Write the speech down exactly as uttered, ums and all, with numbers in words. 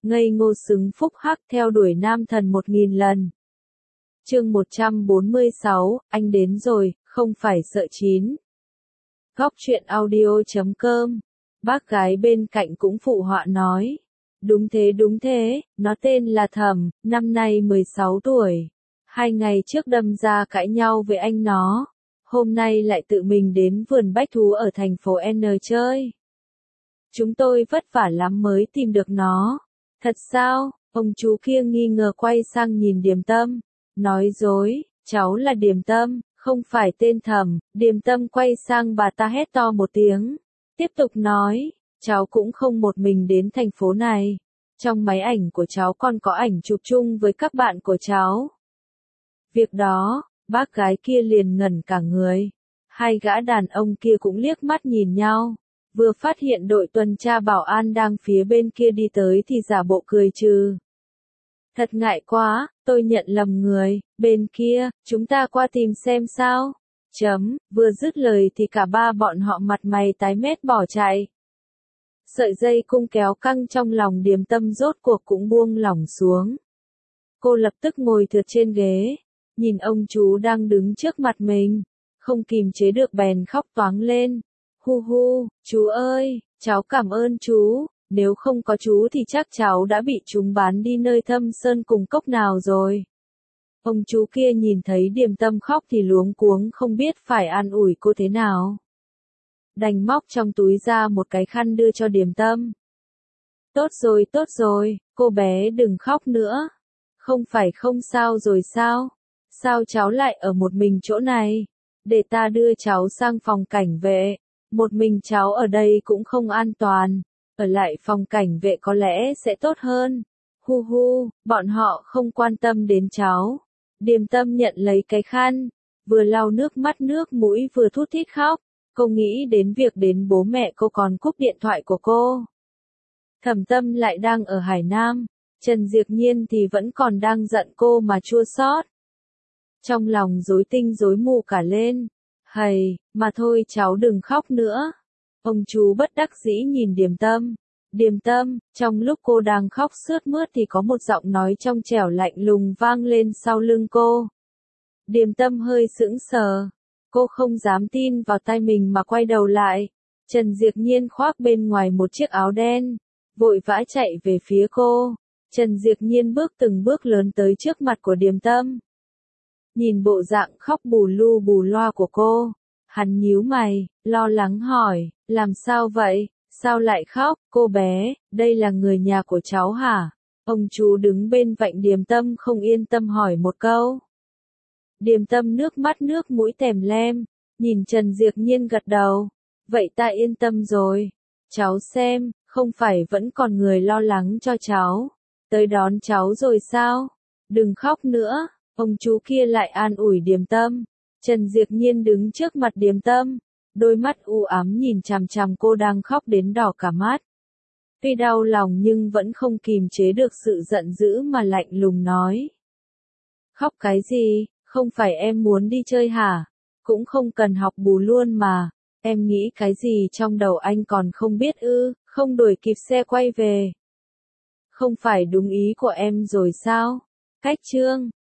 ngây ngô xứng phúc hắc theo đuổi nam thần một nghìn lần. Chương một trăm bốn mươi sáu, anh đến rồi, không phải sợ chín. Góc truyện audio chấm com. Bác gái bên cạnh cũng phụ họa nói. Đúng thế đúng thế, nó tên là Thẩm, năm nay mười sáu tuổi. Hai ngày trước đâm ra cãi nhau với anh nó. Hôm nay lại tự mình đến vườn bách thú ở thành phố N chơi. Chúng tôi vất vả lắm mới tìm được nó. Thật sao? Ông chú kia nghi ngờ quay sang nhìn Điềm Tâm. Nói dối, cháu là Điềm Tâm, không phải tên Thẩm. Điềm Tâm quay sang bà ta hét to một tiếng. Tiếp tục nói, cháu cũng không một mình đến thành phố này. Trong máy ảnh của cháu còn có ảnh chụp chung với các bạn của cháu. Việc đó, bác gái kia liền ngẩn cả người. Hai gã đàn ông kia cũng liếc mắt nhìn nhau. Vừa phát hiện đội tuần tra bảo an đang phía bên kia đi tới thì giả bộ cười trừ. Thật ngại quá, tôi nhận lầm người, bên kia, chúng ta qua tìm xem sao. Chấm, vừa dứt lời thì cả ba bọn họ mặt mày tái mét bỏ chạy. Sợi dây cung kéo căng trong lòng Điềm Tâm rốt cuộc cũng buông lỏng xuống. Cô lập tức ngồi thượt trên ghế, nhìn ông chú đang đứng trước mặt mình, không kìm chế được bèn khóc toáng lên. Hu hu, chú ơi, cháu cảm ơn chú, nếu không có chú thì chắc cháu đã bị chúng bán đi nơi thâm sơn cùng cốc nào rồi. Ông chú kia nhìn thấy Điềm Tâm khóc thì luống cuống không biết phải an ủi cô thế nào. Đành móc trong túi ra một cái khăn đưa cho Điềm Tâm. Tốt rồi tốt rồi, cô bé đừng khóc nữa. Không phải không sao rồi sao? Sao cháu lại ở một mình chỗ này? Để ta đưa cháu sang phòng cảnh vệ. Một mình cháu ở đây cũng không an toàn. Ở lại phòng cảnh vệ có lẽ sẽ tốt hơn. Hu hu, bọn họ không quan tâm đến cháu. Điềm Tâm nhận lấy cái khăn, vừa lau nước mắt nước mũi vừa thút thít khóc. Cô nghĩ đến việc đến bố mẹ cô còn cúp điện thoại của cô. Thẩm Tâm lại đang ở Hải Nam, Trần Diệp Nhiên thì vẫn còn đang giận cô mà chua xót. Trong lòng rối tinh rối mù cả lên. Hầy, mà thôi cháu đừng khóc nữa. Ông chú bất đắc dĩ nhìn Điềm Tâm. Điềm Tâm, trong lúc cô đang khóc sướt mướt thì có một giọng nói trong trẻo lạnh lùng vang lên sau lưng cô. Điềm Tâm hơi sững sờ. Cô không dám tin vào tai mình mà quay đầu lại. Trần Diệp Nhiên khoác bên ngoài một chiếc áo đen, vội vã chạy về phía cô. Trần Diệp Nhiên bước từng bước lớn tới trước mặt của Điềm Tâm. Nhìn bộ dạng khóc bù lu bù loa của cô, hắn nhíu mày, lo lắng hỏi, làm sao vậy, sao lại khóc, cô bé, đây là người nhà của cháu hả? Ông chú đứng bên vạnh Điềm Tâm không yên tâm hỏi một câu. Điềm Tâm nước mắt nước mũi tèm lem, nhìn Trần Diệp Nhiên gật đầu. Vậy ta yên tâm rồi. Cháu xem, không phải vẫn còn người lo lắng cho cháu. Tới đón cháu rồi sao? Đừng khóc nữa. Ông chú kia lại an ủi Điềm Tâm. Trần Diệp Nhiên đứng trước mặt Điềm Tâm. Đôi mắt u ám nhìn chằm chằm cô đang khóc đến đỏ cả mắt. Tuy đau lòng nhưng vẫn không kìm chế được sự giận dữ mà lạnh lùng nói. Khóc cái gì? Không phải em muốn đi chơi hả? Cũng không cần học bù luôn mà. Em nghĩ cái gì trong đầu anh còn không biết ư, không đuổi kịp xe quay về. Không phải đúng ý của em rồi sao? Cách chương